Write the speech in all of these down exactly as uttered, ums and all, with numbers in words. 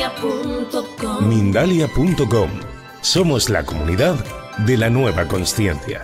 Mindalia punto com. Mindalia punto com. Somos la comunidad de la nueva consciencia.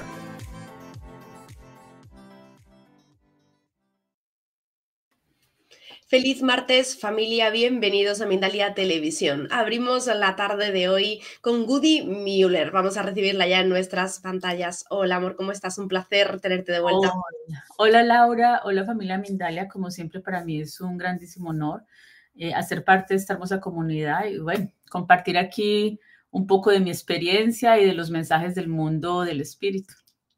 Feliz martes, familia, bienvenidos a Mindalia Televisión. Abrimos la tarde de hoy con Gudi Müller. Vamos a recibirla ya en nuestras pantallas. Hola, amor, ¿cómo estás? Un placer tenerte de vuelta. Hola, hola Laura, hola familia Mindalia. Como siempre, para mí es un grandísimo honor eh, hacer parte de esta hermosa comunidad y, bueno, compartir aquí un poco de mi experiencia y de los mensajes del mundo del espíritu.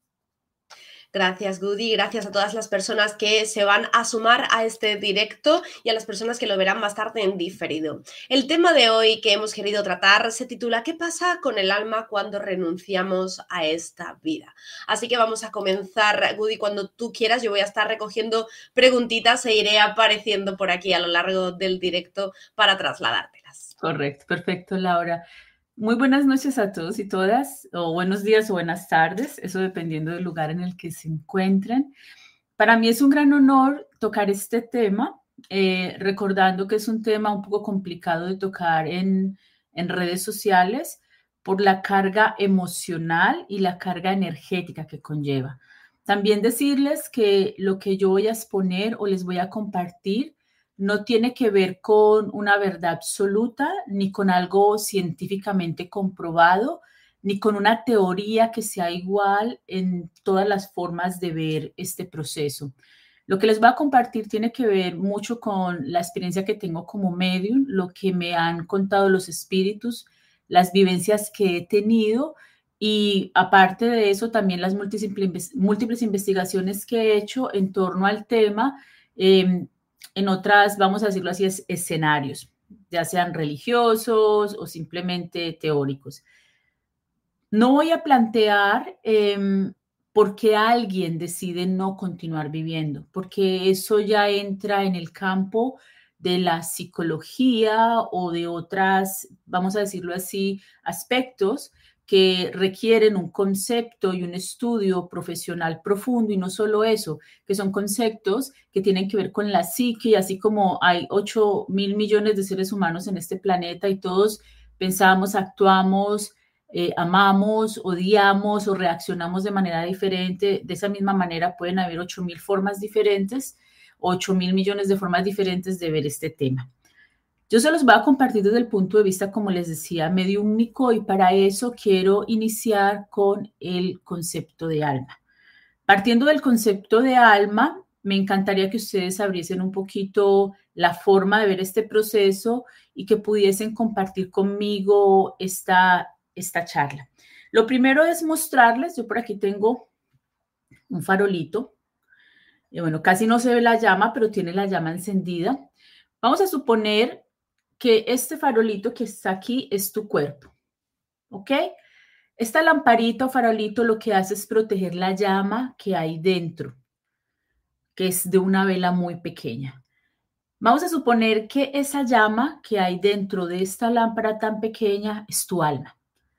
Gracias, Gudi. Gracias a todas las personas que se van a sumar a este directo y a las personas que lo verán más tarde en diferido. El tema de hoy que hemos querido tratar se titula ¿Qué pasa con el alma cuando renunciamos a esta vida? Así que vamos a comenzar, Gudi, cuando tú quieras. Yo voy a estar recogiendo preguntitas e iré apareciendo por aquí a lo largo del directo para trasladártelas. Correcto, perfecto, Laura. Muy buenas noches a todos y todas, o buenos días o buenas tardes, eso dependiendo del lugar en el que se encuentren. Para mí es un gran honor tocar este tema, eh, recordando que es un tema un poco complicado de tocar en, en redes sociales por la carga emocional y la carga energética que conlleva. También decirles que lo que yo voy a exponer o les voy a compartir no tiene que ver con una verdad absoluta, ni con algo científicamente comprobado, ni con una teoría que sea igual en todas las formas de ver este proceso. Lo que les voy a compartir tiene que ver mucho con la experiencia que tengo como medium, lo que me han contado los espíritus, las vivencias que he tenido y aparte de eso también las múltiples, múltiples investigaciones que he hecho en torno al tema, eh, en otras, vamos a decirlo así, es, escenarios, ya sean religiosos o simplemente teóricos. No voy a plantear eh, por qué alguien decide no continuar viviendo, porque eso ya entra en el campo de la psicología o de otras, vamos a decirlo así, aspectos que requieren un concepto y un estudio profesional profundo, y no solo eso, que son conceptos que tienen que ver con la psique, y así como hay ocho mil millones de seres humanos en este planeta y todos pensamos, actuamos, eh, amamos, odiamos o reaccionamos de manera diferente, de esa misma manera pueden haber ocho mil formas diferentes, ocho mil millones de formas diferentes de ver este tema. Yo se los voy a compartir desde el punto de vista, como les decía, mediúmnico, y para eso quiero iniciar con el concepto de alma. Partiendo del concepto de alma, me encantaría que ustedes abriesen un poquito la forma de ver este proceso y que pudiesen compartir conmigo esta, esta charla. Lo primero es mostrarles, yo por aquí tengo un farolito, y bueno, casi no se ve la llama, pero tiene la llama encendida. Vamos a suponer que este farolito que está aquí es tu cuerpo, ¿ok? Esta lamparita o farolito lo que hace es proteger la llama que hay dentro, que es de una vela muy pequeña. Vamos a suponer que esa llama que hay dentro de esta lámpara tan pequeña es tu alma.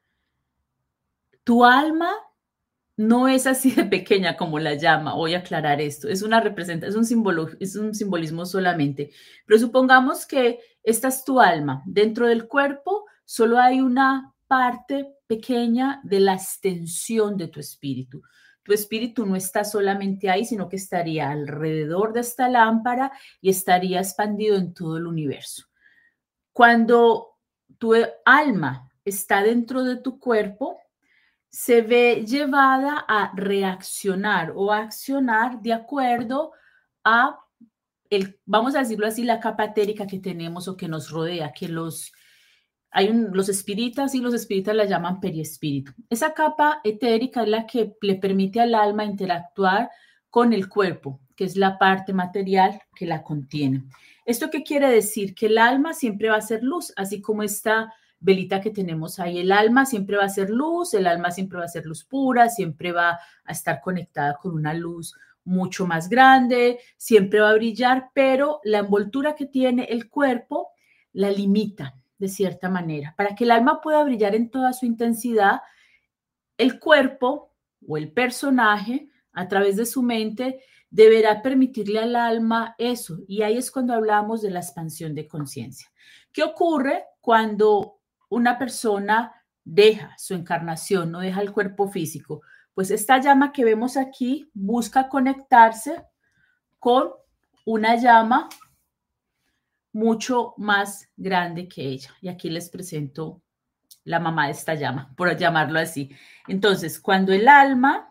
Tu alma no es así de pequeña como la llama, voy a aclarar esto, es una representación, es un símbolo, es un simbolismo solamente, pero supongamos que esta es tu alma, dentro del cuerpo solo hay una parte pequeña de la extensión de tu espíritu. Tu espíritu no está solamente ahí, sino que estaría alrededor de esta lámpara y estaría expandido en todo el universo. Cuando tu alma está dentro de tu cuerpo, se ve llevada a reaccionar o a accionar de acuerdo a, el, vamos a decirlo así, la capa etérica que tenemos o que nos rodea, que los, hay un, los espíritas y los espíritas la llaman periespíritu. Esa capa etérica es la que le permite al alma interactuar con el cuerpo, que es la parte material que la contiene. ¿Esto qué quiere decir? Que el alma siempre va a ser luz, así como esta velita que tenemos ahí. El alma siempre va a ser luz, el alma siempre va a ser luz pura, siempre va a estar conectada con una luz mucho más grande, siempre va a brillar, pero la envoltura que tiene el cuerpo la limita de cierta manera. Para que el alma pueda brillar en toda su intensidad, el cuerpo o el personaje, a través de su mente, deberá permitirle al alma eso. Y ahí es cuando hablamos de la expansión de conciencia. ¿Qué ocurre cuando una persona deja su encarnación, no deja el cuerpo físico? Pues esta llama que vemos aquí busca conectarse con una llama mucho más grande que ella. Y aquí les presento la mamá de esta llama, por llamarlo así. Entonces, cuando el alma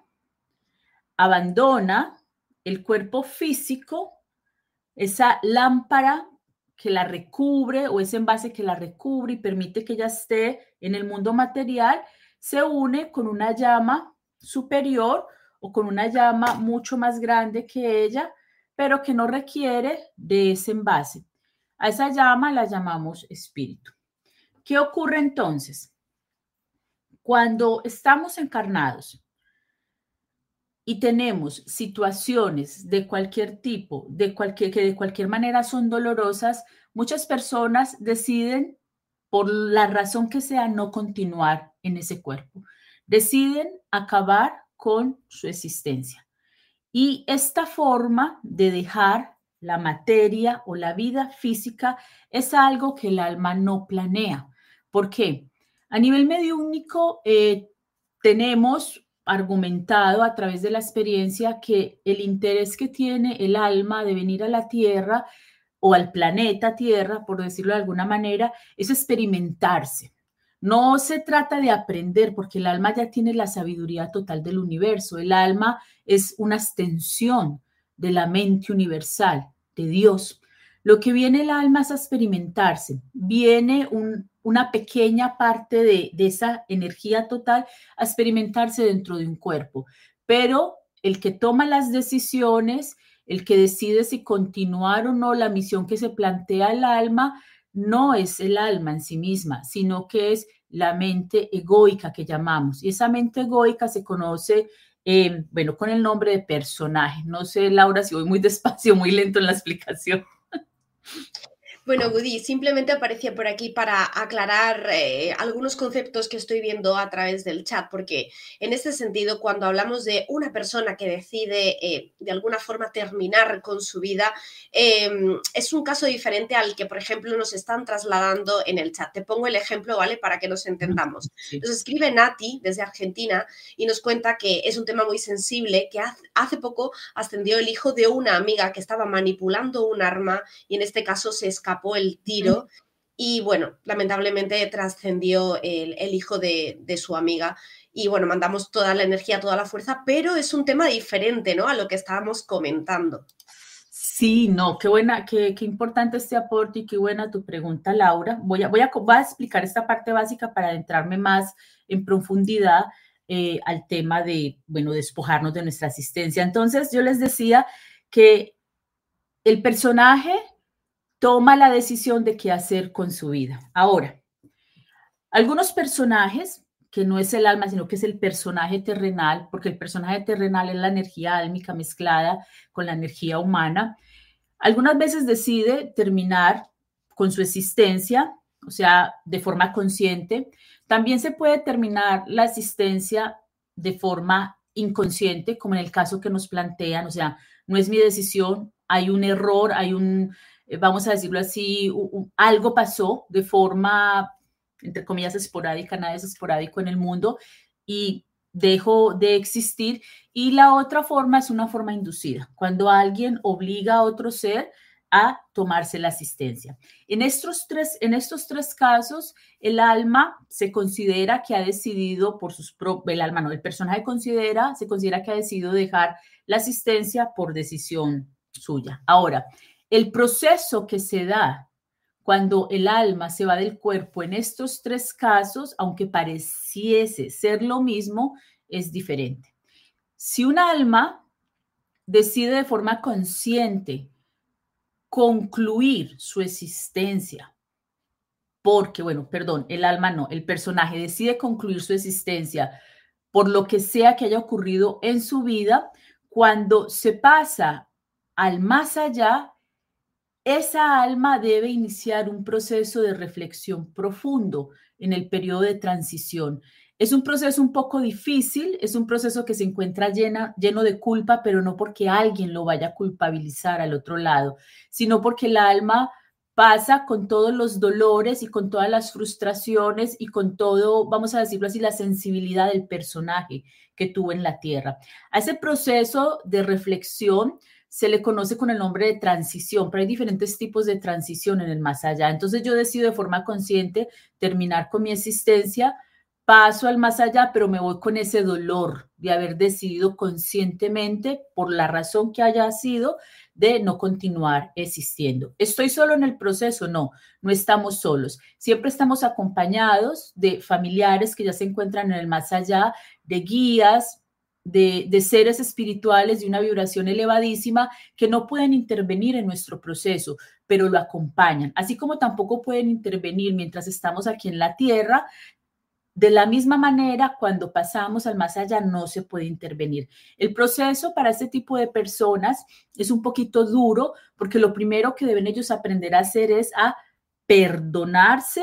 abandona el cuerpo físico, esa lámpara que la recubre o ese envase que la recubre y permite que ella esté en el mundo material, se une con una llama superior o con una llama mucho más grande que ella, pero que no requiere de ese envase. A esa llama la llamamos espíritu. ¿Qué ocurre entonces? Cuando estamos encarnados y tenemos situaciones de cualquier tipo, de cualquier, que de cualquier manera son dolorosas, muchas personas deciden, por la razón que sea, no continuar en ese cuerpo. Deciden acabar con su existencia. Y esta forma de dejar la materia o la vida física es algo que el alma no planea. ¿Por qué? A nivel mediúnico eh, tenemos argumentado a través de la experiencia que el interés que tiene el alma de venir a la Tierra o al planeta Tierra, por decirlo de alguna manera, es experimentarse. No se trata de aprender, porque el alma ya tiene la sabiduría total del universo. El alma es una extensión de la mente universal, de Dios. Lo que viene el alma es a experimentarse. Viene un, una pequeña parte de, de esa energía total a experimentarse dentro de un cuerpo. Pero el que toma las decisiones, el que decide si continuar o no la misión que se plantea el alma, no es el alma en sí misma, sino que es la mente egoica que llamamos. Y esa mente egoica se conoce, eh, bueno, con el nombre de personaje. No sé, Laura, si voy muy despacio, muy lento en la explicación. Bueno, Gudi, simplemente aparecía por aquí para aclarar eh, algunos conceptos que estoy viendo a través del chat, porque en este sentido, cuando hablamos de una persona que decide eh, de alguna forma terminar con su vida, eh, es un caso diferente al que, por ejemplo, nos están trasladando en el chat. Te pongo el ejemplo, ¿vale? Para que nos entendamos. Sí. Nos escribe Nati desde Argentina y nos cuenta que es un tema muy sensible, que hace, hace poco ascendió el hijo de una amiga que estaba manipulando un arma y en este caso se escapó el tiro y bueno, lamentablemente trascendió el, el hijo de, de su amiga y bueno, mandamos toda la energía, toda la fuerza, pero es un tema diferente, ¿no? A lo que estábamos comentando. Sí, no, qué buena, qué, qué importante este aporte y qué buena tu pregunta, Laura. Voy a, voy a, voy a explicar esta parte básica para adentrarme más en profundidad eh, al tema de, bueno, despojarnos de nuestra existencia. Entonces, yo les decía que el personaje toma la decisión de qué hacer con su vida. Ahora, algunos personajes, que no es el alma, sino que es el personaje terrenal, porque el personaje terrenal es la energía álmica mezclada con la energía humana, algunas veces decide terminar con su existencia, o sea, de forma consciente. También se puede terminar la existencia de forma inconsciente, como en el caso que nos plantean, o sea, no es mi decisión, hay un error, hay un, vamos a decirlo así, un, algo pasó de forma, entre comillas, esporádica, nada es esporádico en el mundo, y dejó de existir. Y la otra forma es una forma inducida, cuando alguien obliga a otro ser a tomarse la asistencia. En estos tres, en estos tres casos, el alma se considera que ha decidido por sus propios, el alma no, el personaje considera, se considera que ha decidido dejar la asistencia por decisión suya. Ahora, el proceso que se da cuando el alma se va del cuerpo en estos tres casos, aunque pareciese ser lo mismo, es diferente. Si un alma decide de forma consciente concluir su existencia, porque, bueno, perdón, el alma no, el personaje decide concluir su existencia por lo que sea que haya ocurrido en su vida, cuando se pasa al más allá, esa alma debe iniciar un proceso de reflexión profundo en el periodo de transición. Es un proceso un poco difícil, es un proceso que se encuentra llena, lleno de culpa, pero no porque alguien lo vaya a culpabilizar al otro lado, sino porque el alma pasa con todos los dolores y con todas las frustraciones y con todo, vamos a decirlo así, la sensibilidad del personaje que tuvo en la tierra. A ese proceso de reflexión se le conoce con el nombre de transición, pero hay diferentes tipos de transición en el más allá. Entonces yo decido de forma consciente terminar con mi existencia, paso al más allá, pero me voy con ese dolor de haber decidido conscientemente, por la razón que haya sido, de no continuar existiendo. ¿Estoy solo en el proceso? No, no estamos solos. Siempre estamos acompañados de familiares que ya se encuentran en el más allá, de guías, de, de seres espirituales de una vibración elevadísima que no pueden intervenir en nuestro proceso, pero lo acompañan. Así como tampoco pueden intervenir mientras estamos aquí en la tierra. De la misma manera, cuando pasamos al más allá, no se puede intervenir. El proceso para este tipo de personas es un poquito duro, porque lo primero que deben ellos aprender a hacer es a perdonarse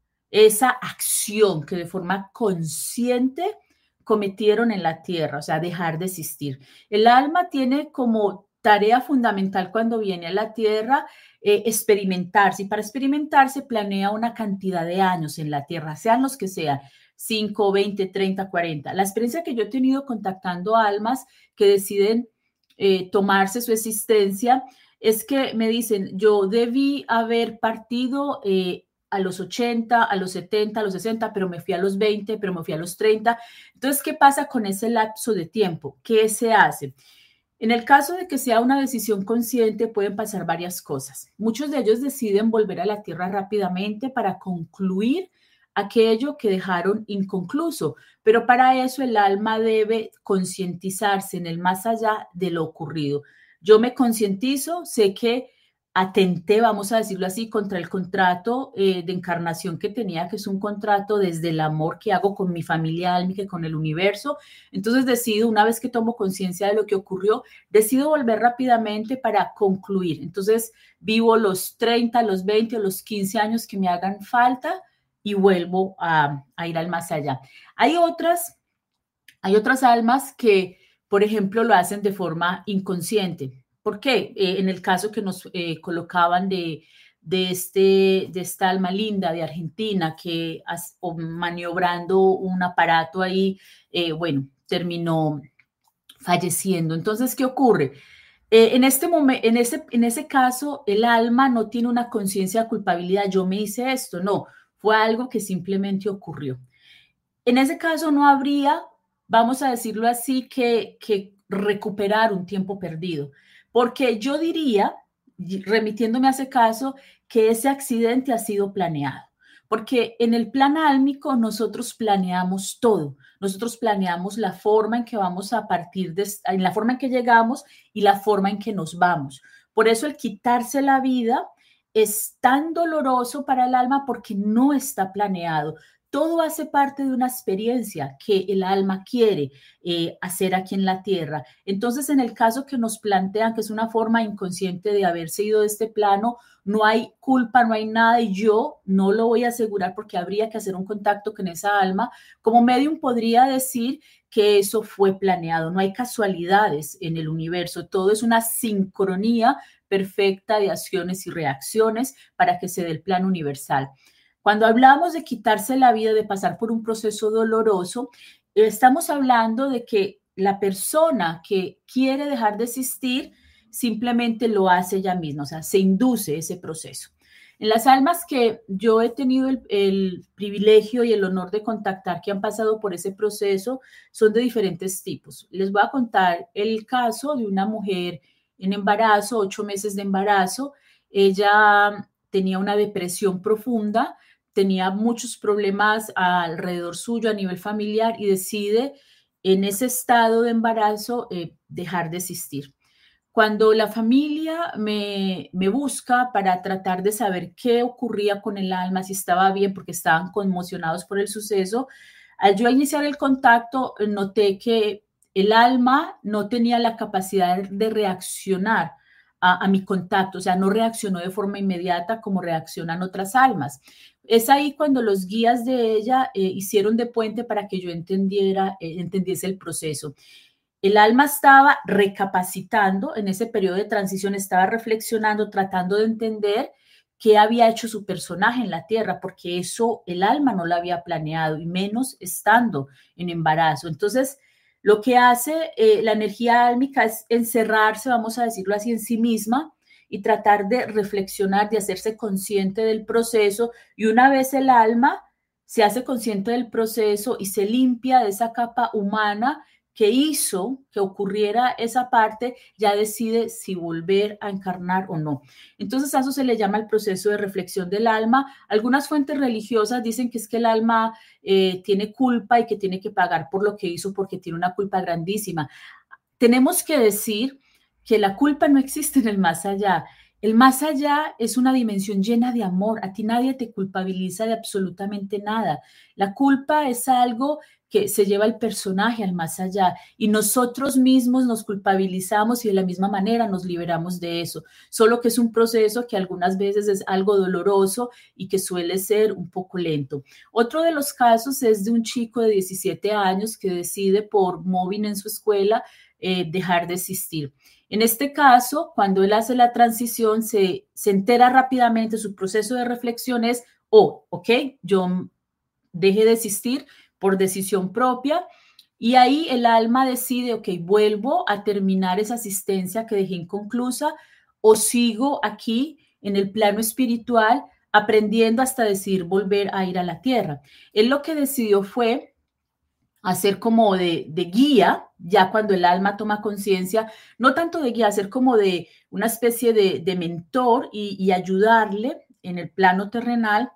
esa acción que de forma consciente cometieron en la tierra, o sea, dejar de existir. El alma tiene como tarea fundamental cuando viene a la tierra eh, experimentarse, y para experimentarse planea una cantidad de años en la tierra, sean los que sean, cinco, veinte, treinta, cuarenta. La experiencia que yo he tenido contactando almas que deciden eh, tomarse su existencia es que me dicen, yo debí haber partido eh, a los ochenta, a los setenta, a los sesenta, pero me fui a los veinte, pero me fui a los treinta. Entonces, ¿qué pasa con ese lapso de tiempo? ¿Qué se hace? En el caso de que sea una decisión consciente, pueden pasar varias cosas. Muchos de ellos deciden volver a la tierra rápidamente para concluir aquello que dejaron inconcluso, pero para eso el alma debe concientizarse en el más allá de lo ocurrido. Yo me concientizo, sé que atenté, vamos a decirlo así, contra el contrato eh, de encarnación que tenía, que es un contrato desde el amor que hago con mi familia álmica, con el universo. Entonces decido, una vez que tomo conciencia de lo que ocurrió, decido volver rápidamente para concluir. Entonces vivo los treinta, los veinte o los quince años que me hagan falta y vuelvo a, a ir al más allá. Hay otras, hay otras almas que, por ejemplo, lo hacen de forma inconsciente. ¿Por qué? Eh, en el caso que nos eh, colocaban de, de, este, de esta alma linda de Argentina que as, maniobrando un aparato ahí, eh, bueno, terminó falleciendo. Entonces, ¿qué ocurre? Eh, en, este momento, en, ese, en ese caso, el alma no tiene una conciencia de culpabilidad. Yo me hice esto, no. Fue algo que simplemente ocurrió. En ese caso no habría, vamos a decirlo así, que, que recuperar un tiempo perdido. Porque yo diría, remitiéndome a ese caso, que ese accidente ha sido planeado. Porque en el plan álmico nosotros planeamos todo. Nosotros planeamos la forma en que vamos a partir, de, en la forma en que llegamos y la forma en que nos vamos. Por eso el quitarse la vida es tan doloroso para el alma porque no está planeado. Todo hace parte de una experiencia que el alma quiere eh, hacer aquí en la tierra. Entonces, en el caso que nos plantean que es una forma inconsciente de haberse ido de este plano, no hay culpa, no hay nada, y yo no lo voy a asegurar porque habría que hacer un contacto con esa alma. Como medium podría decir que eso fue planeado. No hay casualidades en el universo. Todo es una sincronía perfecta de acciones y reacciones para que se dé el plan universal. Cuando hablamos de quitarse la vida, de pasar por un proceso doloroso, estamos hablando de que la persona que quiere dejar de existir simplemente lo hace ella misma, o sea, se induce ese proceso. En las almas que yo he tenido el, el privilegio y el honor de contactar que han pasado por ese proceso son de diferentes tipos. Les voy a contar el caso de una mujer en embarazo, ocho meses de embarazo. Ella tenía una depresión profunda, tenía muchos problemas alrededor suyo a nivel familiar y decide en ese estado de embarazo eh, dejar de existir. Cuando la familia me, me busca para tratar de saber qué ocurría con el alma, si estaba bien, porque estaban conmocionados por el suceso, al yo iniciar el contacto, noté que el alma no tenía la capacidad de reaccionar a, a mi contacto, o sea, no reaccionó de forma inmediata como reaccionan otras almas. Es ahí cuando los guías de ella eh, hicieron de puente para que yo entendiera, eh, entendiese el proceso. El alma estaba recapacitando en ese periodo de transición, estaba reflexionando, tratando de entender qué había hecho su personaje en la tierra, porque eso el alma no lo había planeado, y menos estando en embarazo. Entonces, lo que hace eh, la energía álmica es encerrarse, vamos a decirlo así, en sí misma y tratar de reflexionar, de hacerse consciente del proceso. Y una vez el alma se hace consciente del proceso y se limpia de esa capa humana que hizo que ocurriera esa parte, ya decide si volver a encarnar o no. Entonces a eso se le llama el proceso de reflexión del alma. Algunas fuentes religiosas dicen que es que el alma eh, tiene culpa y que tiene que pagar por lo que hizo porque tiene una culpa grandísima. Tenemos que decir que la culpa no existe en el más allá. El más allá es una dimensión llena de amor. A ti nadie te culpabiliza de absolutamente nada. La culpa es algo que se lleva el personaje al más allá y nosotros mismos nos culpabilizamos y de la misma manera nos liberamos de eso. Solo que es un proceso que algunas veces es algo doloroso y que suele ser un poco lento. Otro de los casos es de un chico de diecisiete años que decide por mobbing en su escuela eh, dejar de existir. En este caso, cuando él hace la transición, se, se entera rápidamente, su proceso de reflexión es, oh, ok, yo dejé de existir por decisión propia, y ahí el alma decide, ok, vuelvo a terminar esa asistencia que dejé inconclusa o sigo aquí en el plano espiritual aprendiendo hasta decidir volver a ir a la tierra. Él lo que decidió fue hacer como de, de guía, ya cuando el alma toma conciencia, no tanto de guía, hacer como de una especie de, de mentor y, y ayudarle en el plano terrenal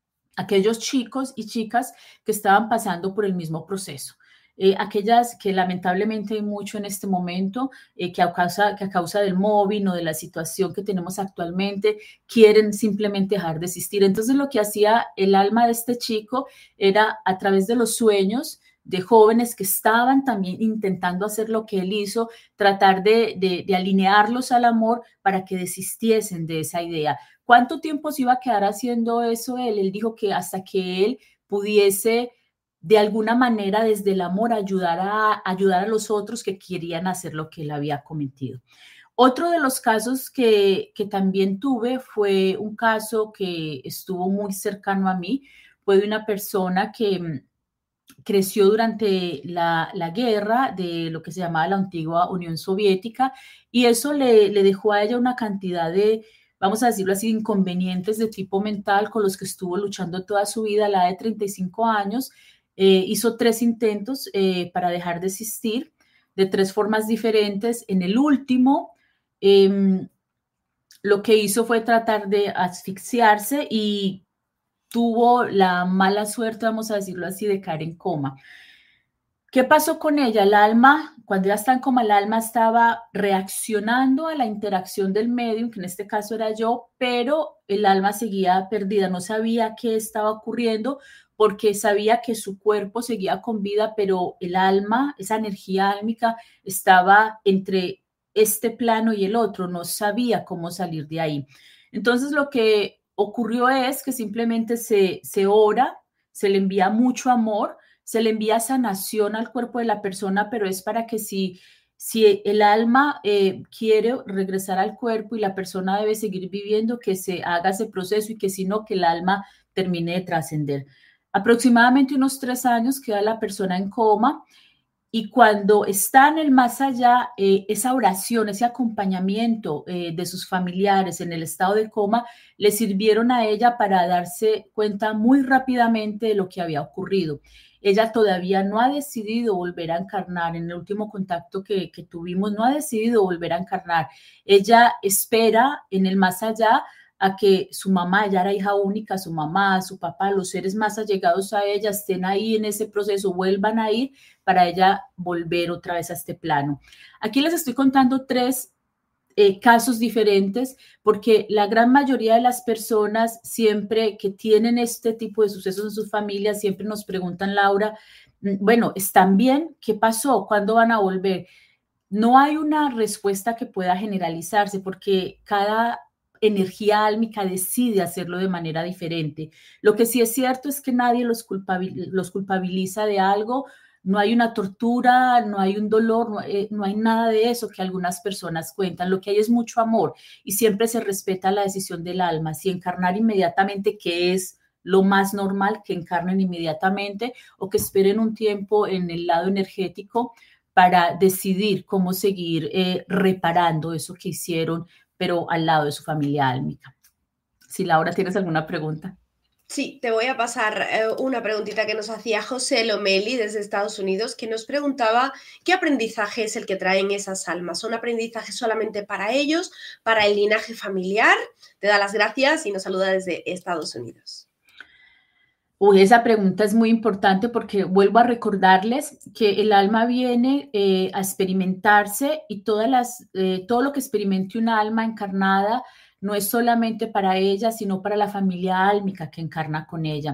a aquellos chicos y chicas que estaban pasando por el mismo proceso. Eh, aquellas que lamentablemente hay mucho en este momento, eh, que, a causa, que a causa del móvil o de la situación que tenemos actualmente, quieren simplemente dejar de existir. Entonces lo que hacía el alma de este chico era a través de los sueños de jóvenes que estaban también intentando hacer lo que él hizo, tratar de, de, de alinearlos al amor para que desistiesen de esa idea. ¿Cuánto tiempo se iba a quedar haciendo eso él? Él dijo que hasta que él pudiese de alguna manera desde el amor ayudar a, ayudar a los otros que querían hacer lo que él había cometido. Otro de los casos que, que también tuve fue un caso que estuvo muy cercano a mí, fue de una persona que creció durante la, la guerra de lo que se llamaba la antigua Unión Soviética, y eso le, le dejó a ella una cantidad de, vamos a decirlo así, inconvenientes de tipo mental con los que estuvo luchando toda su vida. A la edad de treinta y cinco años, eh, hizo tres intentos eh, para dejar de existir de tres formas diferentes. En el último, eh, lo que hizo fue tratar de asfixiarse y tuvo la mala suerte, vamos a decirlo así, de caer en coma. ¿Qué pasó con ella? El alma, cuando ella está en coma, el alma estaba reaccionando a la interacción del medium, que en este caso era yo, pero el alma seguía perdida, no sabía qué estaba ocurriendo porque sabía que su cuerpo seguía con vida, pero el alma, esa energía álmica, estaba entre este plano y el otro, no sabía cómo salir de ahí. Entonces lo que ocurrió es que simplemente se, se ora, se le envía mucho amor, se le envía sanación al cuerpo de la persona, pero es para que si, si el alma eh, quiere regresar al cuerpo y la persona debe seguir viviendo, que se haga ese proceso, y que si no, que el alma termine de trascender. Aproximadamente unos tres años queda la persona en coma, y cuando está en el más allá, eh, esa oración, ese acompañamiento eh, de sus familiares en el estado de coma, le sirvieron a ella para darse cuenta muy rápidamente de lo que había ocurrido. Ella todavía no ha decidido volver a encarnar. En el último contacto que, que tuvimos, no ha decidido volver a encarnar. Ella espera en el más allá a que su mamá, ella era hija única, su mamá, su papá, los seres más allegados a ella estén ahí en ese proceso, vuelvan a ir para ella volver otra vez a este plano. Aquí les estoy contando tres eh, casos diferentes, porque la gran mayoría de las personas siempre que tienen este tipo de sucesos en sus familias, siempre nos preguntan, Laura, bueno, ¿están bien? ¿Qué pasó? ¿Cuándo van a volver? No hay una respuesta que pueda generalizarse, porque cada energía álmica decide hacerlo de manera diferente. Lo que sí es cierto es que nadie los, culpabil- los culpabiliza de algo. No hay una tortura, no hay un dolor, no, eh, no hay nada de eso que algunas personas cuentan. Lo que hay es mucho amor y siempre se respeta la decisión del alma. Si encarnar inmediatamente, que es lo más normal, que encarnen inmediatamente o que esperen un tiempo en el lado energético para decidir cómo seguir eh, reparando eso que hicieron, pero al lado de su familia álmica. Si Laura, ¿tienes alguna pregunta? Sí, te voy a pasar eh, una preguntita que nos hacía José Lomeli desde Estados Unidos, que nos preguntaba qué aprendizaje es el que traen esas almas. ¿Son aprendizajes solamente para ellos, para el linaje familiar? Te da las gracias y nos saluda desde Estados Unidos. Uy, esa pregunta es muy importante porque vuelvo a recordarles que el alma viene eh, a experimentarse y todas las, eh, todo lo que experimente una alma encarnada no es solamente para ella, sino para la familia álmica que encarna con ella.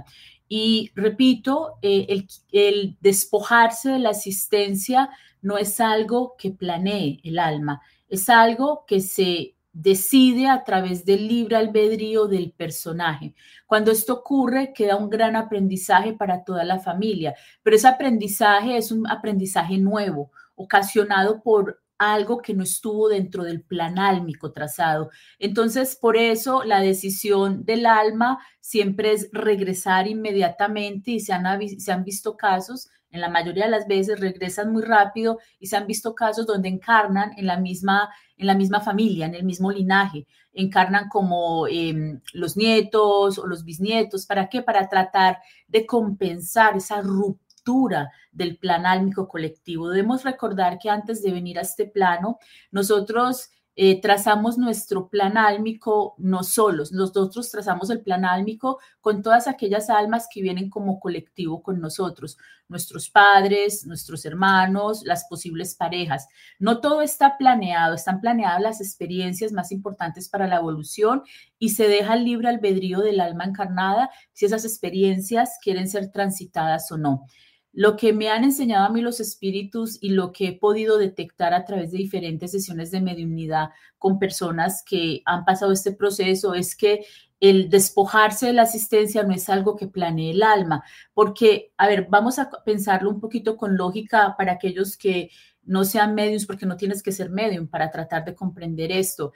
Y repito, eh, el, el despojarse de la asistencia no es algo que planee el alma, es algo que se decide a través del libre albedrío del personaje. Cuando esto ocurre, queda un gran aprendizaje para toda la familia, pero ese aprendizaje es un aprendizaje nuevo, ocasionado por algo que no estuvo dentro del plan álmico trazado. Entonces, por eso la decisión del alma siempre es regresar inmediatamente y se han, se han visto casos, en la mayoría de las veces regresan muy rápido y se han visto casos donde encarnan en la misma, en la misma familia, en el mismo linaje, encarnan como eh, los nietos o los bisnietos. ¿Para qué? Para tratar de compensar esa ruptura del plan álmico colectivo. Debemos recordar que antes de venir a este plano, nosotros Eh, trazamos nuestro plan álmico no solos, nosotros trazamos el plan álmico con todas aquellas almas que vienen como colectivo con nosotros, nuestros padres, nuestros hermanos, las posibles parejas. No todo está planeado, están planeadas las experiencias más importantes para la evolución y se deja el libre albedrío del alma encarnada si esas experiencias quieren ser transitadas o no. Lo que me han enseñado a mí los espíritus y lo que he podido detectar a través de diferentes sesiones de mediunidad con personas que han pasado este proceso es que el despojarse de la asistencia no es algo que planee el alma, porque, a ver, vamos a pensarlo un poquito con lógica para aquellos que no sean mediums, porque no tienes que ser medium para tratar de comprender esto.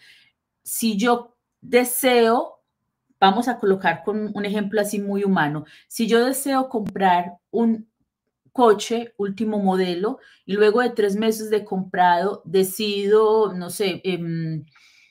Si yo deseo, vamos a colocar con un ejemplo así muy humano, si yo deseo comprar un coche último modelo y luego de tres meses de comprado decido, no sé, eh,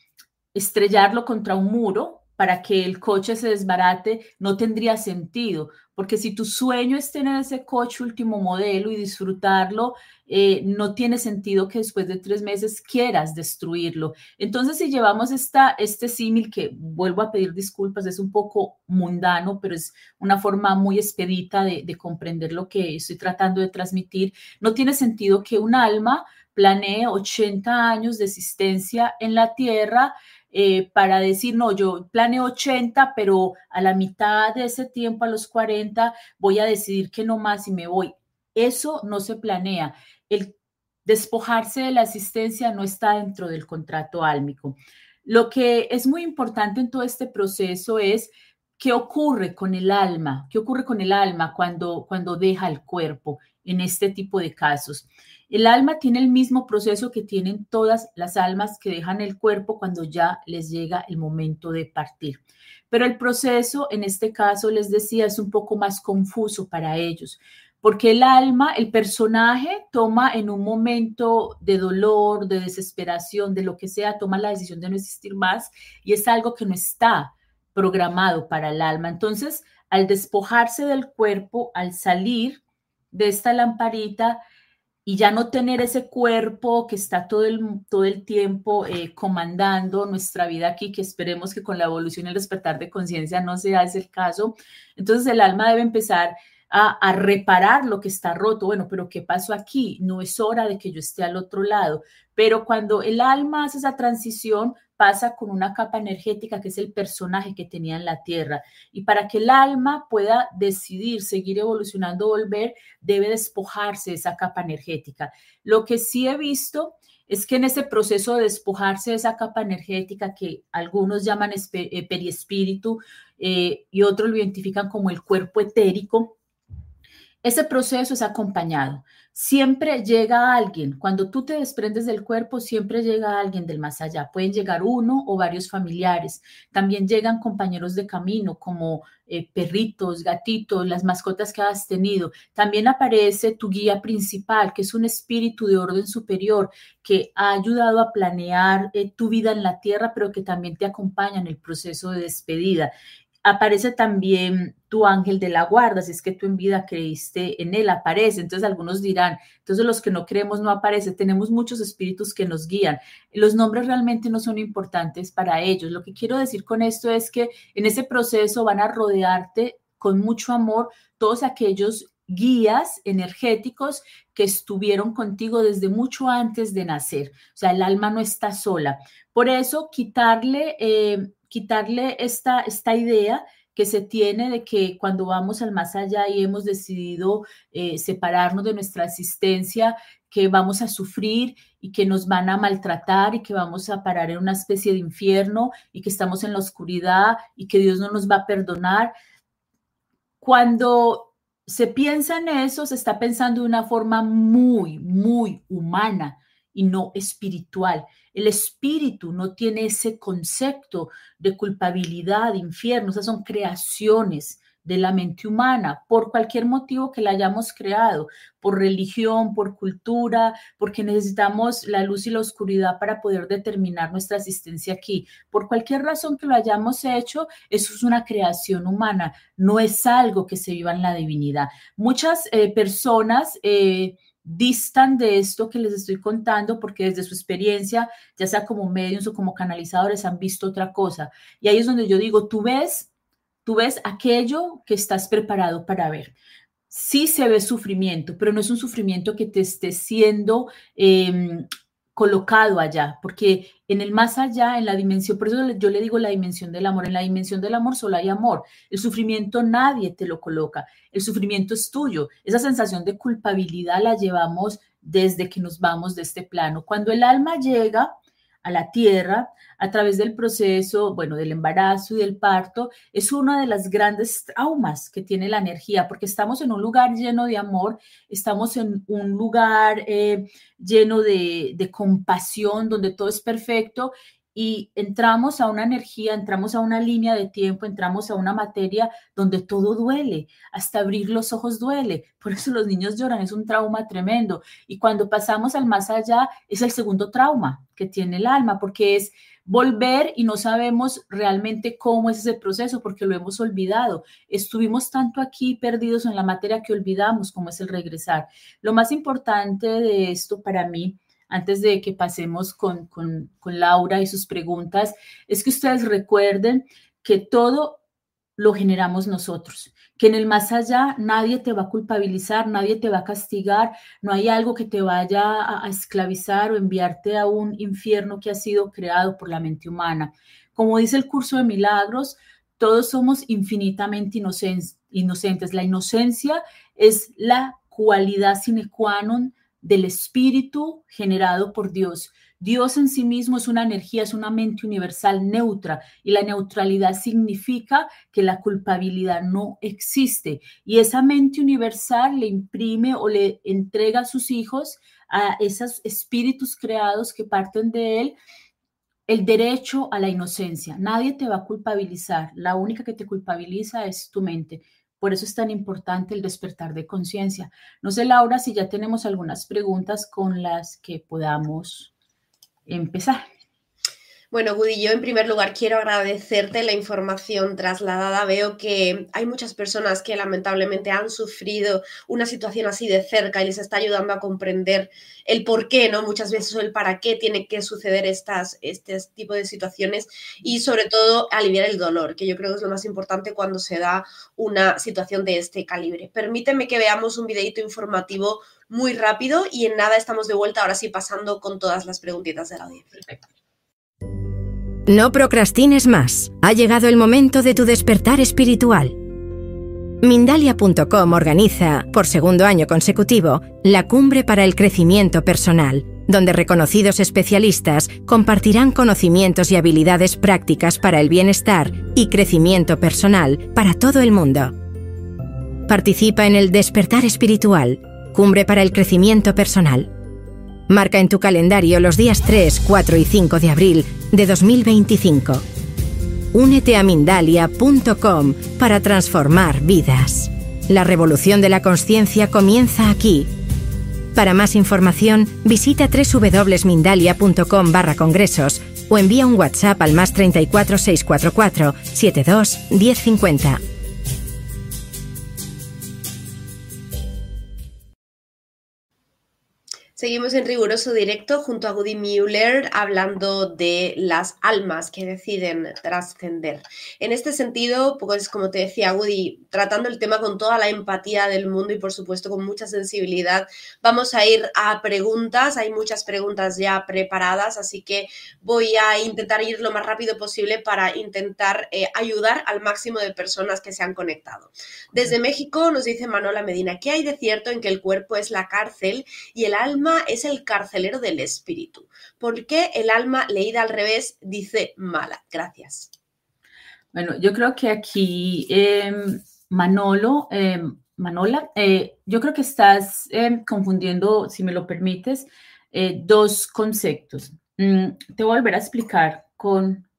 estrellarlo contra un muro para que el coche se desbarate, no tendría sentido, porque si tu sueño es tener ese coche último modelo y disfrutarlo, eh, no tiene sentido que después de tres meses quieras destruirlo. Entonces, si llevamos esta, este símil, que vuelvo a pedir disculpas, es un poco mundano, pero es una forma muy expedita de, de comprender lo que estoy tratando de transmitir, no tiene sentido que un alma planee ochenta años de existencia en la Tierra, Eh, para decir, no, yo planeo ochenta, pero a la mitad de ese tiempo, a los cuarenta, voy a decidir que no más y me voy. Eso no se planea. El despojarse de la asistencia no está dentro del contrato álmico. Lo que es muy importante en todo este proceso es qué ocurre con el alma, qué ocurre con el alma cuando, cuando deja el cuerpo en este tipo de casos. El alma tiene el mismo proceso que tienen todas las almas que dejan el cuerpo cuando ya les llega el momento de partir. Pero el proceso, en este caso, les decía, es un poco más confuso para ellos, porque el alma, el personaje, toma en un momento de dolor, de desesperación, de lo que sea, toma la decisión de no existir más y es algo que no está programado para el alma. Entonces, al despojarse del cuerpo, al salir de esta lamparita, y ya no tener ese cuerpo que está todo el, todo el tiempo eh, comandando nuestra vida aquí, que esperemos que con la evolución y el despertar de conciencia no sea ese el caso. Entonces el alma debe empezar a, a reparar lo que está roto. Bueno, pero ¿qué pasó aquí? No es hora de que yo esté al otro lado. Pero cuando el alma hace esa transición, pasa con una capa energética que es el personaje que tenía en la Tierra. Y para que el alma pueda decidir seguir evolucionando, volver, debe despojarse de esa capa energética. Lo que sí he visto es que en ese proceso de despojarse de esa capa energética que algunos llaman periespíritu eh, y otros lo identifican como el cuerpo etérico, Ese proceso es acompañado. Siempre llega alguien. Cuando tú te desprendes del cuerpo, siempre llega alguien del más allá. Pueden llegar uno o varios familiares. También llegan compañeros de camino, como eh, perritos, gatitos, las mascotas que has tenido. También aparece tu guía principal, que es un espíritu de orden superior que ha ayudado a planear eh, tu vida en la tierra, pero que también te acompaña en el proceso de despedida. Aparece también tu ángel de la guarda, si es que tú en vida creíste en él, aparece. Entonces algunos dirán, entonces los que no creemos no aparece. Tenemos muchos espíritus que nos guían. Los nombres realmente no son importantes para ellos. Lo que quiero decir con esto es que en ese proceso van a rodearte con mucho amor todos aquellos guías energéticos que estuvieron contigo desde mucho antes de nacer. O sea, el alma no está sola. Por eso quitarle... Eh, quitarle esta, esta idea que se tiene de que cuando vamos al más allá y hemos decidido eh, separarnos de nuestra existencia, que vamos a sufrir y que nos van a maltratar y que vamos a parar en una especie de infierno y que estamos en la oscuridad y que Dios no nos va a perdonar. Cuando se piensa en eso, se está pensando de una forma muy, muy humana y no espiritual. El espíritu no tiene ese concepto de culpabilidad, de infierno. Esas son creaciones de la mente humana, por cualquier motivo que la hayamos creado, por religión, por cultura, porque necesitamos la luz y la oscuridad para poder determinar nuestra existencia aquí. Por cualquier razón que lo hayamos hecho, eso es una creación humana, no es algo que se viva en la divinidad. Muchas eh, personas... Eh, distan de esto que les estoy contando porque desde su experiencia, ya sea como medios o como canalizadores, han visto otra cosa. Y ahí es donde yo digo, tú ves, tú ves aquello que estás preparado para ver. Sí se ve sufrimiento, pero no es un sufrimiento que te esté siendo eh, colocado allá, porque en el más allá, en la dimensión, por eso yo le digo la dimensión del amor, en la dimensión del amor solo hay amor. El sufrimiento nadie te lo coloca, el sufrimiento es tuyo. Esa sensación de culpabilidad la llevamos desde que nos vamos de este plano. Cuando el alma llega a la tierra, a través del proceso, bueno, del embarazo y del parto, es una de las grandes traumas que tiene la energía, porque estamos en un lugar lleno de amor, estamos en un lugar eh, lleno de, de compasión, donde todo es perfecto, y entramos a una energía, entramos a una línea de tiempo, entramos a una materia donde todo duele, hasta abrir los ojos duele. Por eso los niños lloran, es un trauma tremendo. Y cuando pasamos al más allá, es el segundo trauma que tiene el alma, porque es volver y no sabemos realmente cómo es ese proceso, porque lo hemos olvidado. Estuvimos tanto aquí perdidos en la materia que olvidamos cómo es el regresar. Lo más importante de esto para mí, antes de que pasemos con, con, con Laura y sus preguntas, es que ustedes recuerden que todo lo generamos nosotros, que en el más allá nadie te va a culpabilizar, nadie te va a castigar, no hay algo que te vaya a, a esclavizar o enviarte a un infierno que ha sido creado por la mente humana. Como dice el curso de milagros, todos somos infinitamente inocentes. inocentes. La inocencia es la cualidad sine qua non del espíritu generado por Dios. Dios en sí mismo es una energía, es una mente universal neutra, y la neutralidad significa que la culpabilidad no existe, y esa mente universal le imprime o le entrega a sus hijos, a esos espíritus creados que parten de él, el derecho a la inocencia. Nadie te va a culpabilizar, la única que te culpabiliza es tu mente. Por eso es tan importante el despertar de conciencia. No sé, Laura, si ya tenemos algunas preguntas con las que podamos empezar. Bueno, Gudi, yo en primer lugar quiero agradecerte la información trasladada. Veo que hay muchas personas que lamentablemente han sufrido una situación así de cerca y les está ayudando a comprender el por qué, ¿no? Muchas veces el para qué tiene que suceder estas, este tipo de situaciones, y sobre todo aliviar el dolor, que yo creo que es lo más importante cuando se da una situación de este calibre. Permíteme que veamos un videito informativo muy rápido y en nada estamos de vuelta, ahora sí pasando con todas las preguntitas de la audiencia. Perfecto. No procrastines más. Ha llegado el momento de tu despertar espiritual. Mindalia punto com organiza, por segundo año consecutivo, la Cumbre para el Crecimiento Personal, donde reconocidos especialistas compartirán conocimientos y habilidades prácticas para el bienestar y crecimiento personal para todo el mundo. Participa en el Despertar Espiritual, Cumbre para el Crecimiento Personal. Marca en tu calendario los días tres, cuatro y cinco de abril de dos mil veinticinco. Únete a Mindalia punto com para transformar vidas. La revolución de la consciencia comienza aquí. Para más información, visita doble u doble u doble u punto mindalia punto com barra congresos o envía un WhatsApp al más treinta y cuatro, seiscientos cuarenta y cuatro, setenta y dos, diez cincuenta. Seguimos en riguroso directo junto a Gudi Müller hablando de las almas que deciden trascender. En este sentido, pues como te decía Gudi, tratando el tema con toda la empatía del mundo y por supuesto con mucha sensibilidad, vamos a ir a preguntas. Hay muchas preguntas ya preparadas, así que voy a intentar ir lo más rápido posible para intentar eh, ayudar al máximo de personas que se han conectado. Desde México nos dice Manola Medina, ¿qué hay de cierto en que el cuerpo es la cárcel y el alma es el carcelero del espíritu? ¿Por qué el alma leída al revés dice mala? Gracias. Bueno, yo creo que aquí, eh, Manolo, eh, Manola, eh, yo creo que estás eh, confundiendo, si me lo permites, eh, dos conceptos. Mm, te voy a volver a explicar con,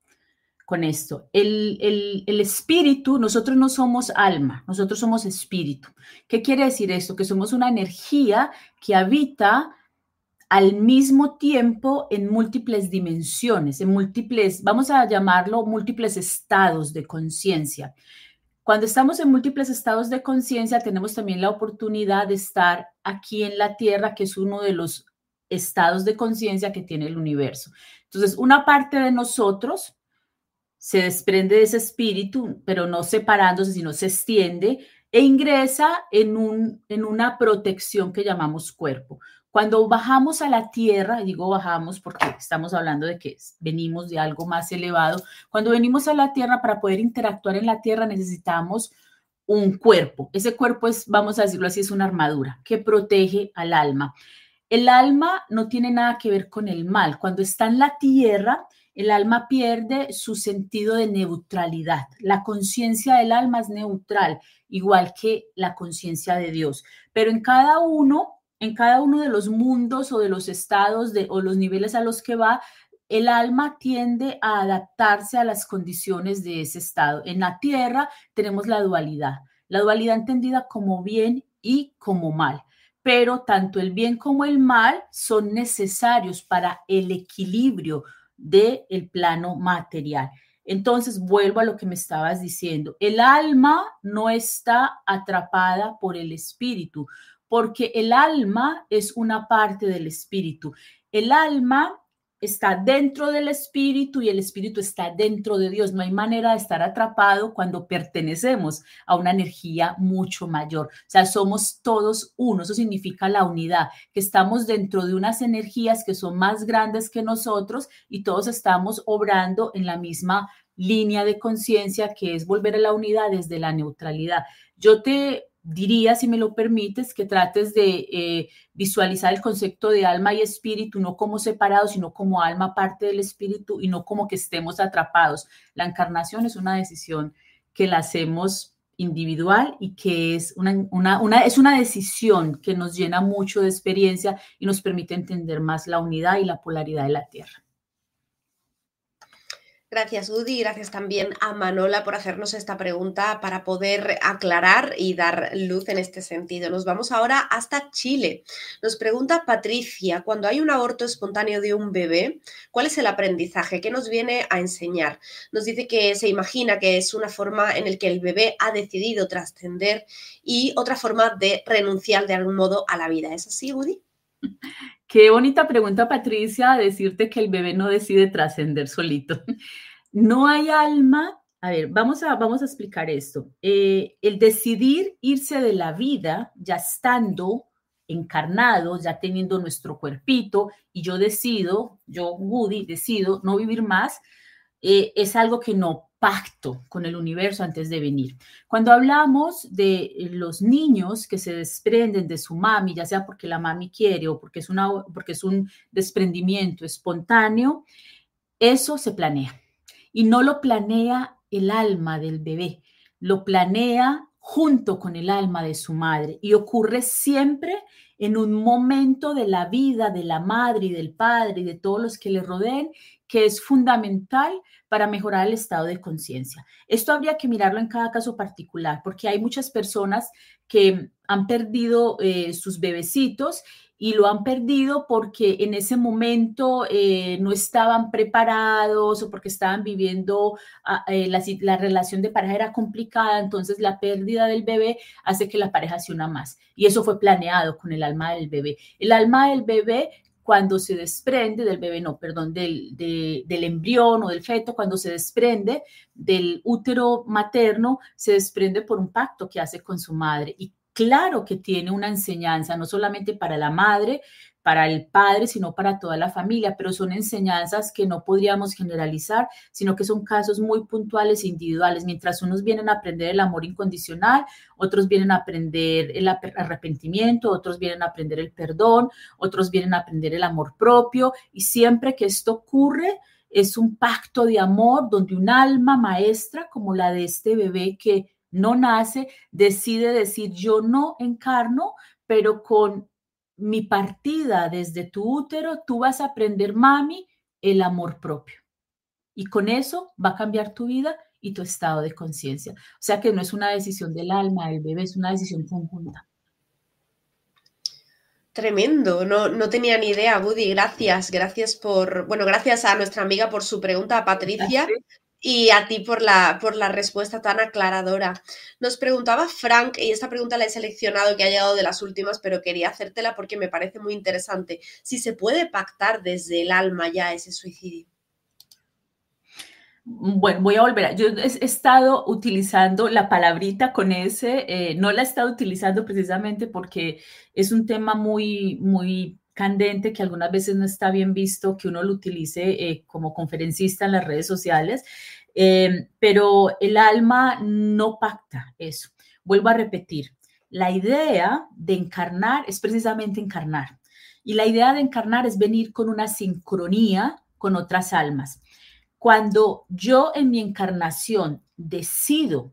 con esto. El, el, el espíritu, nosotros no somos alma, nosotros somos espíritu. ¿Qué quiere decir esto? Que somos una energía que habita al mismo tiempo en múltiples dimensiones, en múltiples, vamos a llamarlo múltiples estados de conciencia. Cuando estamos en múltiples estados de conciencia, tenemos también la oportunidad de estar aquí en la Tierra, que es uno de los estados de conciencia que tiene el universo. Entonces, una parte de nosotros se desprende de ese espíritu, pero no separándose, sino se extiende e ingresa en, un, en una protección que llamamos cuerpo. Cuando bajamos a la tierra, digo bajamos porque estamos hablando de que venimos de algo más elevado, cuando venimos a la tierra, para poder interactuar en la tierra necesitamos un cuerpo. Ese cuerpo es, vamos a decirlo así, es una armadura que protege al alma. El alma no tiene nada que ver con el mal. Cuando está en la tierra, el alma pierde su sentido de neutralidad. La conciencia del alma es neutral, igual que la conciencia de Dios. Pero en cada uno, en cada uno de los mundos o de los estados de, o los niveles a los que va, el alma tiende a adaptarse a las condiciones de ese estado. En la tierra tenemos la dualidad, la dualidad entendida como bien y como mal. Pero tanto el bien como el mal son necesarios para el equilibrio del plano material. Entonces, vuelvo a lo que me estabas diciendo. El alma no está atrapada por el espíritu, porque el alma es una parte del espíritu. El alma está dentro del espíritu y el espíritu está dentro de Dios. No hay manera de estar atrapado cuando pertenecemos a una energía mucho mayor. O sea, somos todos uno. Eso significa la unidad, que estamos dentro de unas energías que son más grandes que nosotros y todos estamos obrando en la misma línea de conciencia, que es volver a la unidad desde la neutralidad. Yo te diría, si me lo permites, que trates de eh, visualizar el concepto de alma y espíritu no como separados, sino como alma parte del espíritu y no como que estemos atrapados. La encarnación es una decisión que la hacemos individual y que es una, una, una, es una decisión que nos llena mucho de experiencia y nos permite entender más la unidad y la polaridad de la Tierra. Gracias, Gudi, y gracias también a Manola por hacernos esta pregunta para poder aclarar y dar luz en este sentido. Nos vamos ahora hasta Chile. Nos pregunta Patricia, cuando hay un aborto espontáneo de un bebé, ¿cuál es el aprendizaje? ¿Qué nos viene a enseñar? Nos dice que se imagina que es una forma en la que el bebé ha decidido trascender y otra forma de renunciar de algún modo a la vida. ¿Es así, Gudi? Qué bonita pregunta, Patricia, decirte que el bebé no decide trascender solito. No hay alma. A ver, vamos a, vamos a explicar esto. Eh, el decidir irse de la vida, ya estando encarnados, ya teniendo nuestro cuerpito, y yo decido, yo, Gudi, decido no vivir más, eh, es algo que no pacto con el universo antes de venir. Cuando hablamos de los niños que se desprenden de su mami, ya sea porque la mami quiere o porque es, una, porque es un desprendimiento espontáneo, eso se planea. Y no lo planea el alma del bebé, lo planea junto con el alma de su madre y ocurre siempre en un momento de la vida de la madre y del padre y de todos los que le rodeen, que es fundamental para mejorar el estado de conciencia. Esto habría que mirarlo en cada caso particular, porque hay muchas personas que han perdido eh, sus bebecitos y lo han perdido porque en ese momento eh, no estaban preparados o porque estaban viviendo, eh, la, la relación de pareja era complicada, entonces la pérdida del bebé hace que la pareja se una más. Y eso fue planeado con el alma del bebé. El alma del bebé, cuando se desprende del bebé, no, perdón, del, de, del embrión o del feto, cuando se desprende del útero materno, se desprende por un pacto que hace con su madre. Y claro que tiene una enseñanza, no solamente para la madre, para el padre, sino para toda la familia, pero son enseñanzas que no podríamos generalizar, sino que son casos muy puntuales e individuales. Mientras unos vienen a aprender el amor incondicional, otros vienen a aprender el arrepentimiento, otros vienen a aprender el perdón, otros vienen a aprender el amor propio, y siempre que esto ocurre, es un pacto de amor donde un alma maestra como la de este bebé que no nace, decide decir: yo no encarno, pero con mi partida desde tu útero, tú vas a aprender, mami, el amor propio. Y con eso va a cambiar tu vida y tu estado de conciencia. O sea que no es una decisión del alma del bebé, es una decisión conjunta. Tremendo, no, no tenía ni idea, Buddy. Gracias, gracias por, bueno, gracias a nuestra amiga por su pregunta, a Patricia. ¿Sí? Y a ti por la, por la respuesta tan aclaradora. Nos preguntaba Frank, y esta pregunta la he seleccionado, que ha llegado de las últimas, pero quería hacértela porque me parece muy interesante. Si se puede pactar desde el alma ya ese suicidio. Bueno, voy a volver. A, yo he estado utilizando la palabrita con ese, eh, no la he estado utilizando precisamente porque es un tema muy, muy candente, que algunas veces no está bien visto que uno lo utilice eh, como conferencista en las redes sociales, eh, pero el alma no pacta eso. Vuelvo a repetir, la idea de encarnar es precisamente encarnar, y la idea de encarnar es venir con una sincronía con otras almas. Cuando yo en mi encarnación decido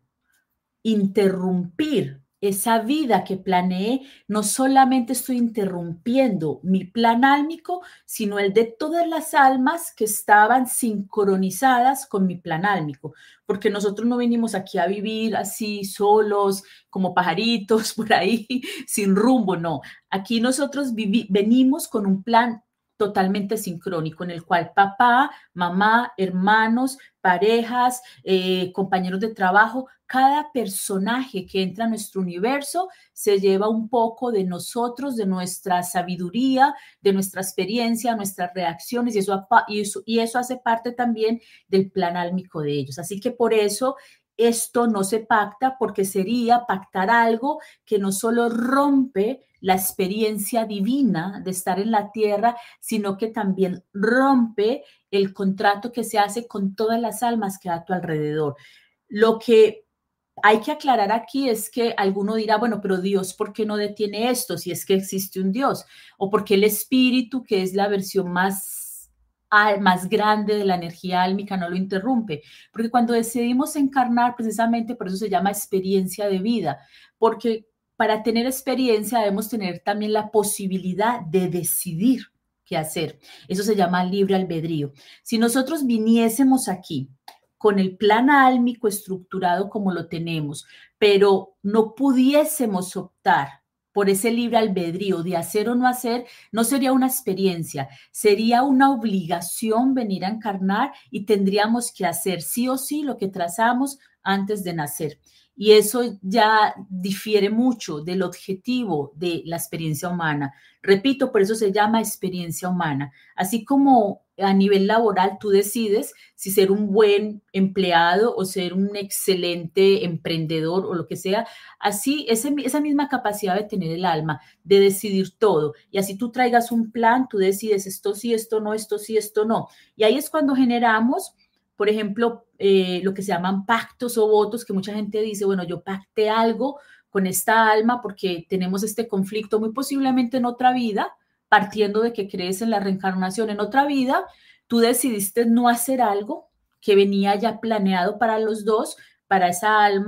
interrumpir esa vida que planeé, no solamente estoy interrumpiendo mi plan álmico, sino el de todas las almas que estaban sincronizadas con mi plan álmico, porque nosotros no venimos aquí a vivir así solos, como pajaritos por ahí, sin rumbo, no. Aquí nosotros venimos con un plan totalmente sincrónico, en el cual papá, mamá, hermanos, parejas, eh, compañeros de trabajo, cada personaje que entra a nuestro universo se lleva un poco de nosotros, de nuestra sabiduría, de nuestra experiencia, nuestras reacciones, y eso, y eso, y eso hace parte también del plan álmico de ellos. Así que por eso esto no se pacta, porque sería pactar algo que no solo rompe la experiencia divina de estar en la tierra, sino que también rompe el contrato que se hace con todas las almas que hay a tu alrededor. Lo que hay que aclarar aquí es que alguno dirá, bueno, pero Dios, ¿por qué no detiene esto si es que existe un Dios? O porque el espíritu, que es la versión más, más grande de la energía álmica, no lo interrumpe. Porque cuando decidimos encarnar, precisamente por eso se llama experiencia de vida, porque para tener experiencia debemos tener también la posibilidad de decidir qué hacer. Eso se llama libre albedrío. Si nosotros viniésemos aquí con el plan álmico estructurado como lo tenemos, pero no pudiésemos optar por ese libre albedrío de hacer o no hacer, no sería una experiencia, sería una obligación venir a encarnar, y tendríamos que hacer sí o sí lo que trazamos antes de nacer. Y eso ya difiere mucho del objetivo de la experiencia humana. Repito, por eso se llama experiencia humana. Así como a nivel laboral tú decides si ser un buen empleado o ser un excelente emprendedor o lo que sea, así ese, esa misma capacidad de tener el alma, de decidir todo. Y así tú traigas un plan, tú decides esto sí, esto no, esto sí, esto no. Y ahí es cuando generamos, por ejemplo, eh, lo que se llaman pactos o votos, que mucha gente dice, bueno, yo pacté algo con esta alma porque tenemos este conflicto muy posiblemente en otra vida, partiendo de que crees en la reencarnación. En otra vida, tú decidiste no hacer algo que venía ya planeado para los dos, para esa alma,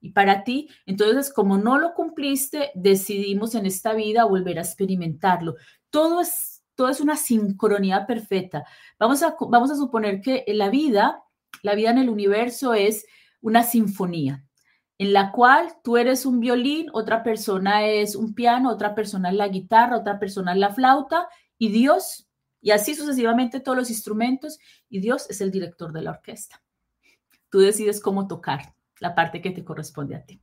y para ti. Entonces, como no lo cumpliste, decidimos en esta vida volver a experimentarlo. Todo es, todo es una sincronía perfecta. Vamos a, vamos a suponer que la vida, la vida en el universo es una sinfonía, en la cual tú eres un violín, otra persona es un piano, otra persona es la guitarra, otra persona es la flauta, y Dios, y así sucesivamente todos los instrumentos, y Dios es el director de la orquesta. Tú decides cómo tocar la parte que te corresponde a ti.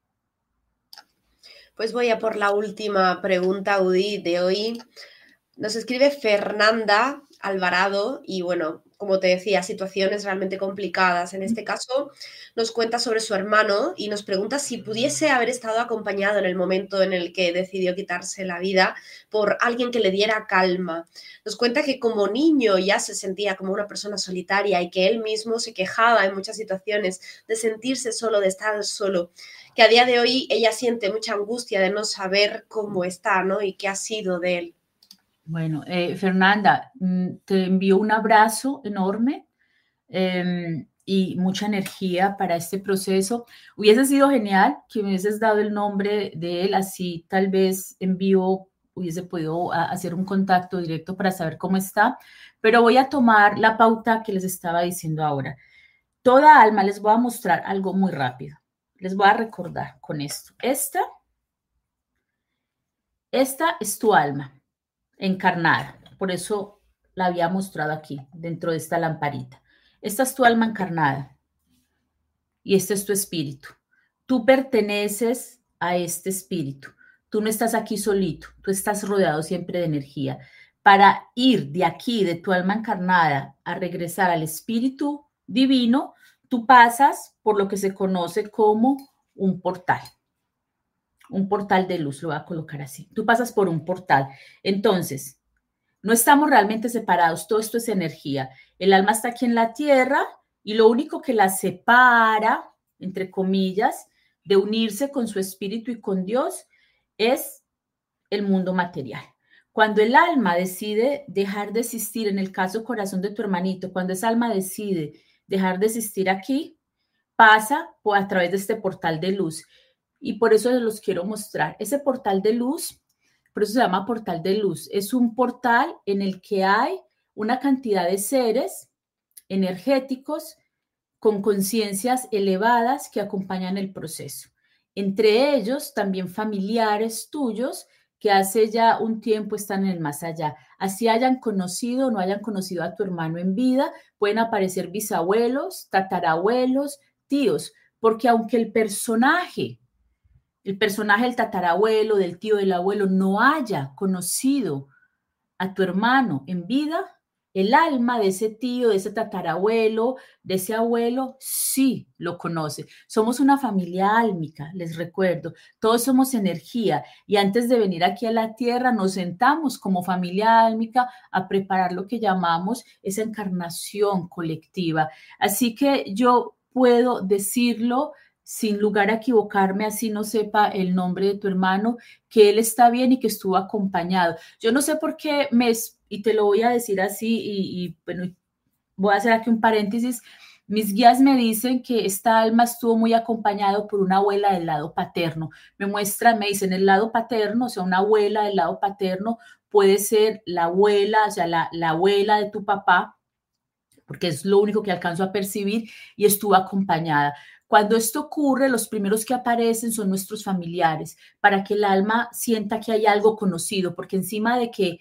Pues voy a por la última pregunta, Udi, de hoy. Nos escribe Fernanda Alvarado y, bueno, como te decía, situaciones realmente complicadas. En este caso, nos cuenta sobre su hermano y nos pregunta si pudiese haber estado acompañado en el momento en el que decidió quitarse la vida por alguien que le diera calma. Nos cuenta que como niño ya se sentía como una persona solitaria y que él mismo se quejaba en muchas situaciones de sentirse solo, de estar solo, que a día de hoy ella siente mucha angustia de no saber cómo está, ¿no? Y qué ha sido de él. Bueno, eh, Fernanda, te envío un abrazo enorme eh, y mucha energía para este proceso. Hubiese sido genial que me hubieses dado el nombre de él, así tal vez en vivo hubiese podido a, hacer un contacto directo para saber cómo está, pero voy a tomar la pauta que les estaba diciendo ahora. Toda alma, les voy a mostrar algo muy rápido. Les voy a recordar con esto. Esta, esta es tu alma encarnada, por eso la había mostrado aquí, dentro de esta lamparita. Esta es tu alma encarnada y este es tu espíritu. Tú perteneces a este espíritu. Tú no estás aquí solito, tú estás rodeado siempre de energía. Para ir de aquí, de tu alma encarnada, a regresar al espíritu divino, tú pasas por lo que se conoce como un portal. Un portal de luz, lo voy a colocar así. Tú pasas por un portal. Entonces, no estamos realmente separados. Todo esto es energía. El alma está aquí en la tierra y lo único que la separa, entre comillas, de unirse con su espíritu y con Dios es el mundo material. Cuando el alma decide dejar de existir, en el caso corazón de tu hermanito, cuando esa alma decide dejar de existir aquí, pasa por, a través de este portal de luz. Y por eso los quiero mostrar. Ese portal de luz, por eso se llama portal de luz, es un portal en el que hay una cantidad de seres energéticos con conciencias elevadas que acompañan el proceso. Entre ellos también familiares tuyos que hace ya un tiempo están en el más allá. Así hayan conocido o no hayan conocido a tu hermano en vida, pueden aparecer bisabuelos, tatarabuelos, tíos, porque aunque el personaje El personaje del tatarabuelo, del tío, del abuelo, no haya conocido a tu hermano en vida, el alma de ese tío, de ese tatarabuelo, de ese abuelo, sí lo conoce. Somos una familia álmica, les recuerdo. Todos somos energía y antes de venir aquí a la tierra nos sentamos como familia álmica a preparar lo que llamamos esa encarnación colectiva. Así que yo puedo decirlo sin lugar a equivocarme, así no sepa el nombre de tu hermano, que él está bien y que estuvo acompañado. Yo no sé por qué me, y te lo voy a decir así, y, y bueno, voy a hacer aquí un paréntesis, mis guías me dicen que esta alma estuvo muy acompañado por una abuela del lado paterno. Me muestran, me dicen el lado paterno, o sea, una abuela del lado paterno puede ser la abuela, o sea, la, la abuela de tu papá, porque es lo único que alcanzo a percibir, y estuvo acompañada. Cuando esto ocurre, los primeros que aparecen son nuestros familiares, para que el alma sienta que hay algo conocido, porque encima de que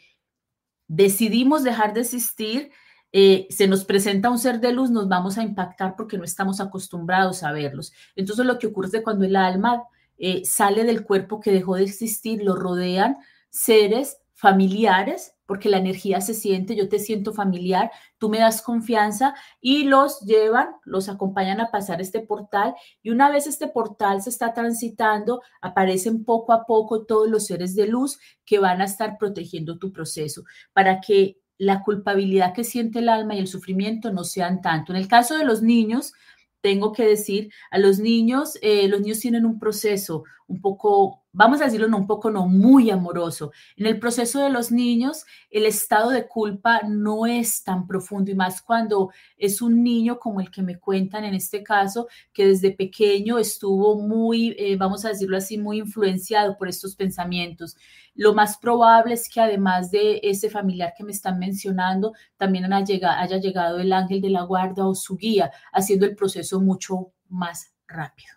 decidimos dejar de existir, eh, se nos presenta un ser de luz, nos vamos a impactar porque no estamos acostumbrados a verlos. Entonces lo que ocurre es que cuando el alma eh, sale del cuerpo que dejó de existir, lo rodean seres familiares, porque la energía se siente, yo te siento familiar, tú me das confianza y los llevan, los acompañan a pasar este portal y una vez este portal se está transitando, aparecen poco a poco todos los seres de luz que van a estar protegiendo tu proceso para que la culpabilidad que siente el alma y el sufrimiento no sean tanto. En el caso de los niños, tengo que decir, a los niños, eh, los niños tienen un proceso un poco vamos a decirlo, no un poco, no muy amoroso. En el proceso de los niños, el estado de culpa no es tan profundo, y más cuando es un niño como el que me cuentan en este caso, que desde pequeño estuvo muy, eh, vamos a decirlo así, muy influenciado por estos pensamientos. Lo más probable es que además de ese familiar que me están mencionando, también haya llegado, haya llegado el ángel de la guarda o su guía, haciendo el proceso mucho más rápido.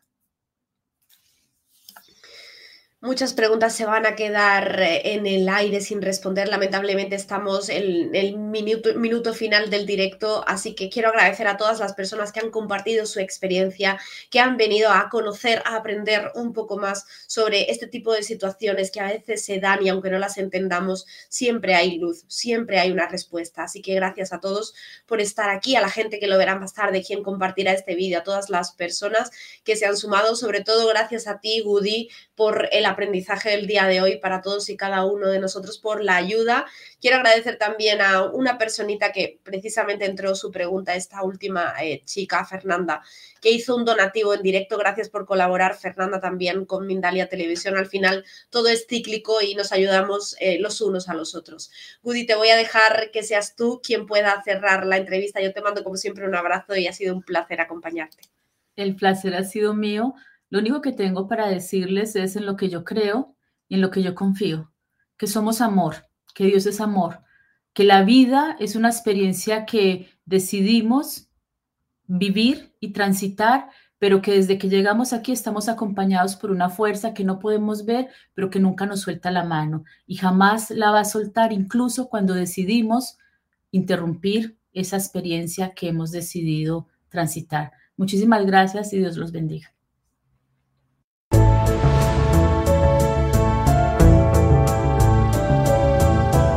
Muchas preguntas se van a quedar en el aire sin responder. Lamentablemente estamos en el minuto, minuto final del directo, así que quiero agradecer a todas las personas que han compartido su experiencia, que han venido a conocer, a aprender un poco más sobre este tipo de situaciones que a veces se dan y aunque no las entendamos, siempre hay luz, siempre hay una respuesta. Así que gracias a todos por estar aquí, a la gente que lo verá más tarde, quien compartirá este vídeo, a todas las personas que se han sumado, sobre todo gracias a ti, Gudi, por el aprendizaje del día de hoy, para todos y cada uno de nosotros, por la ayuda. Quiero agradecer también a una personita que precisamente entró su pregunta, esta última eh, chica, Fernanda, que hizo un donativo en directo. Gracias por colaborar, Fernanda, también con Mindalia Televisión. Al final todo es cíclico y nos ayudamos eh, los unos a los otros. Gudi, te voy a dejar que seas tú quien pueda cerrar la entrevista. Yo te mando como siempre un abrazo y ha sido un placer acompañarte. El placer ha sido mío. Lo único que tengo para decirles es en lo que yo creo y en lo que yo confío, que somos amor, que Dios es amor, que la vida es una experiencia que decidimos vivir y transitar, pero que desde que llegamos aquí estamos acompañados por una fuerza que no podemos ver, pero que nunca nos suelta la mano y jamás la va a soltar, incluso cuando decidimos interrumpir esa experiencia que hemos decidido transitar. Muchísimas gracias y Dios los bendiga.